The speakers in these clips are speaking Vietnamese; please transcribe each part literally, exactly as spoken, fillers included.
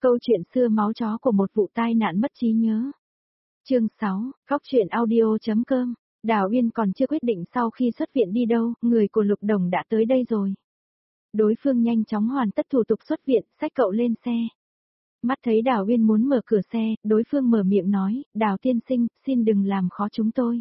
Câu chuyện xưa máu chó của một vụ tai nạn mất trí nhớ. Chương sáu, Góc truyện audio.com. Đào Uyên còn chưa quyết định sau khi xuất viện đi đâu, người của Lục Đồng đã tới đây rồi. Đối phương nhanh chóng hoàn tất thủ tục xuất viện, xách cậu lên xe. Mắt thấy Đào Uyên muốn mở cửa xe, đối phương mở miệng nói, Đào tiên sinh, xin đừng làm khó chúng tôi.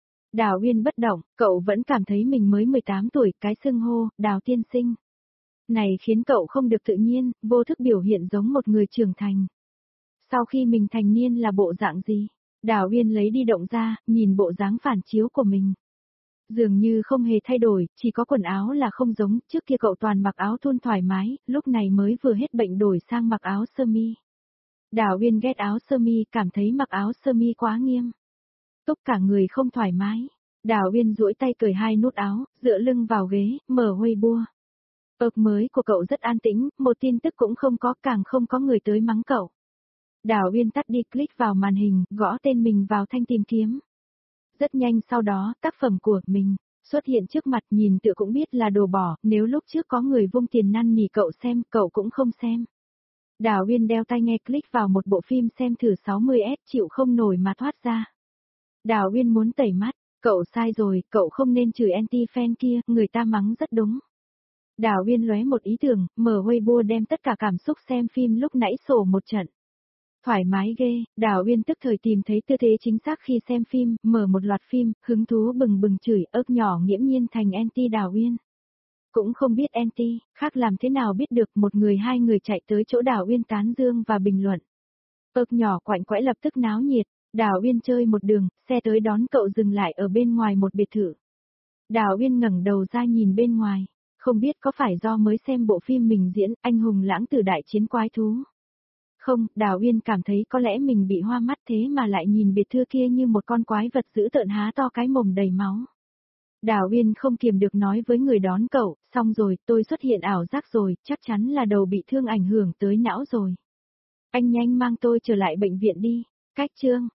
Đào Uyên bất động, cậu vẫn cảm thấy mình mới mười tám tuổi, cái xưng hô, Đào tiên sinh. Này khiến cậu không được tự nhiên, vô thức biểu hiện giống một người trưởng thành. Sau khi mình thành niên là bộ dạng gì? Đào Uyên lấy đi động ra, nhìn bộ dáng phản chiếu của mình. Dường như không hề thay đổi, chỉ có quần áo là không giống, trước kia cậu toàn mặc áo thun thoải mái, lúc này mới vừa hết bệnh đổi sang mặc áo sơ mi. Đào Uyên ghét áo sơ mi, cảm thấy mặc áo sơ mi quá nghiêm. Túc cả người không thoải mái. Đào Uyên duỗi tay cởi hai nút áo, dựa lưng vào ghế, mở Weibo. ợp mới của cậu rất an tĩnh, một tin tức cũng không có, càng không có người tới mắng cậu. Đào Uyên tắt đi, click vào màn hình, gõ tên mình vào thanh tìm kiếm. Rất nhanh sau đó, tác phẩm của mình xuất hiện trước mặt, nhìn tựa cũng biết là đồ bỏ, nếu lúc trước có người vung tiền năn nỉ cậu xem, cậu cũng không xem. Đào Uyên đeo tai nghe, click vào một bộ phim xem thử sáu mươi S, chịu không nổi mà thoát ra. Đào Uyên muốn tẩy mắt, cậu sai rồi, cậu không nên chửi anti-fan kia, người ta mắng rất đúng. Đào Uyên lóe một ý tưởng, mở Weibo đem tất cả cảm xúc xem phim lúc nãy sổ một trận. Thoải mái ghê, Đào Uyên tức thời tìm thấy tư thế chính xác khi xem phim, mở một loạt phim, hứng thú bừng bừng chửi, ớt nhỏ nghiễm nhiên thành anti Đào Uyên. Cũng không biết anti, khác làm thế nào biết được, một người hai người chạy tới chỗ Đào Uyên tán dương và bình luận. Ớt nhỏ quạnh quẽ lập tức náo nhiệt, Đào Uyên chơi một đường, xe tới đón cậu dừng lại ở bên ngoài một biệt thự. Đào Uyên ngẩng đầu ra nhìn bên ngoài, không biết có phải do mới xem bộ phim mình diễn, anh hùng lãng tử đại chiến quái thú. Không, Đào Uyên cảm thấy có lẽ mình bị hoa mắt thế mà lại nhìn biệt thự kia như một con quái vật dữ tợn há to cái mồm đầy máu. Đào Uyên không kiềm được nói với người đón cậu, xong rồi, tôi xuất hiện ảo giác rồi, chắc chắn là đầu bị thương ảnh hưởng tới não rồi. Anh nhanh mang tôi trở lại bệnh viện đi. Cách chương,